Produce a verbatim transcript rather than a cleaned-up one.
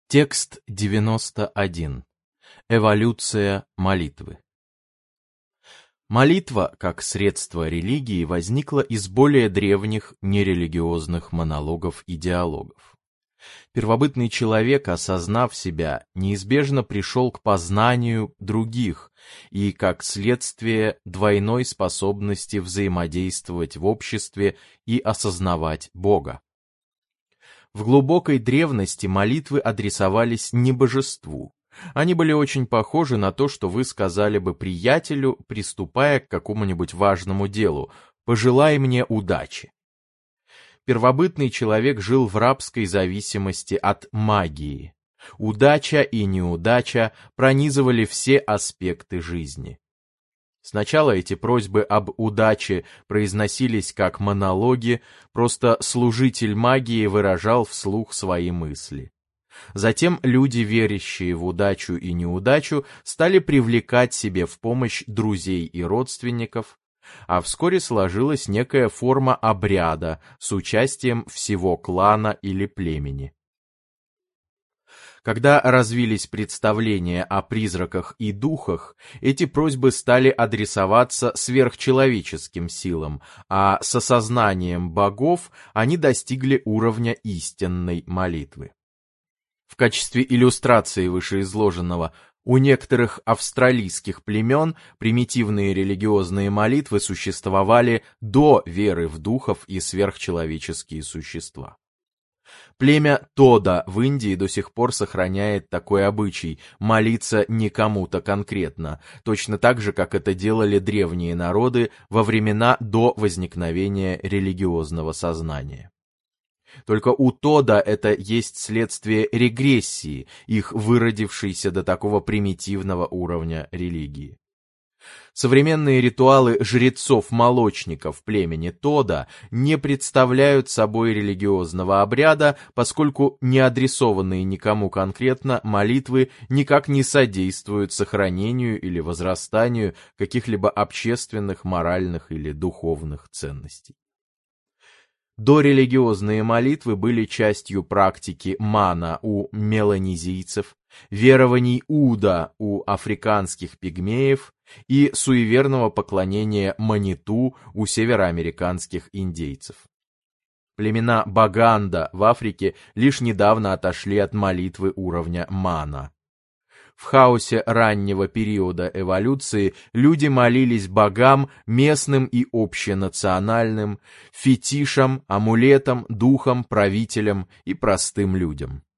Текст девяносто один. Эволюция молитвы. Молитва, как средство религии, возникла из более древних нерелигиозных монологов и диалогов. Первобытный человек, осознав себя, неизбежно пришел к познанию других и, как следствие, двойной способности взаимодействовать в обществе и осознавать Бога. В глубокой древности молитвы адресовались не божеству. Они были очень похожи на то, что вы сказали бы приятелю, приступая к какому-нибудь важному делу: «Пожелай мне удачи». Первобытный человек жил в рабской зависимости от магии. Удача и неудача пронизывали все аспекты жизни. Сначала эти просьбы об удаче произносились как монологи, просто служитель магии выражал вслух свои мысли. Затем люди, верящие в удачу и неудачу, стали привлекать себе в помощь друзей и родственников, а вскоре сложилась некая форма обряда с участием всего клана или племени. Когда развились представления о призраках и духах, эти просьбы стали адресоваться сверхчеловеческим силам, а с осознанием богов они достигли уровня истинной молитвы. В качестве иллюстрации вышеизложенного, у некоторых австралийских племен примитивные религиозные молитвы существовали до веры в духов и сверхчеловеческие существа. Племя Тода в Индии до сих пор сохраняет такой обычай – молиться не кому-то конкретно, точно так же, как это делали древние народы во времена до возникновения религиозного сознания. Только у Тода это есть следствие регрессии, их выродившейся до такого примитивного уровня религии. Современные ритуалы жрецов-молочников племени Тода не представляют собой религиозного обряда, поскольку не адресованные никому конкретно молитвы никак не содействуют сохранению или возрастанию каких-либо общественных, моральных или духовных ценностей. Дорелигиозные молитвы были частью практики мана у меланезийцев, верований Уда у африканских пигмеев и суеверного поклонения Маниту у североамериканских индейцев. Племена Баганда в Африке лишь недавно отошли от молитвы уровня мана. В хаосе раннего периода эволюции люди молились богам местным и общенациональным, фетишам, амулетам, духам, правителям и простым людям.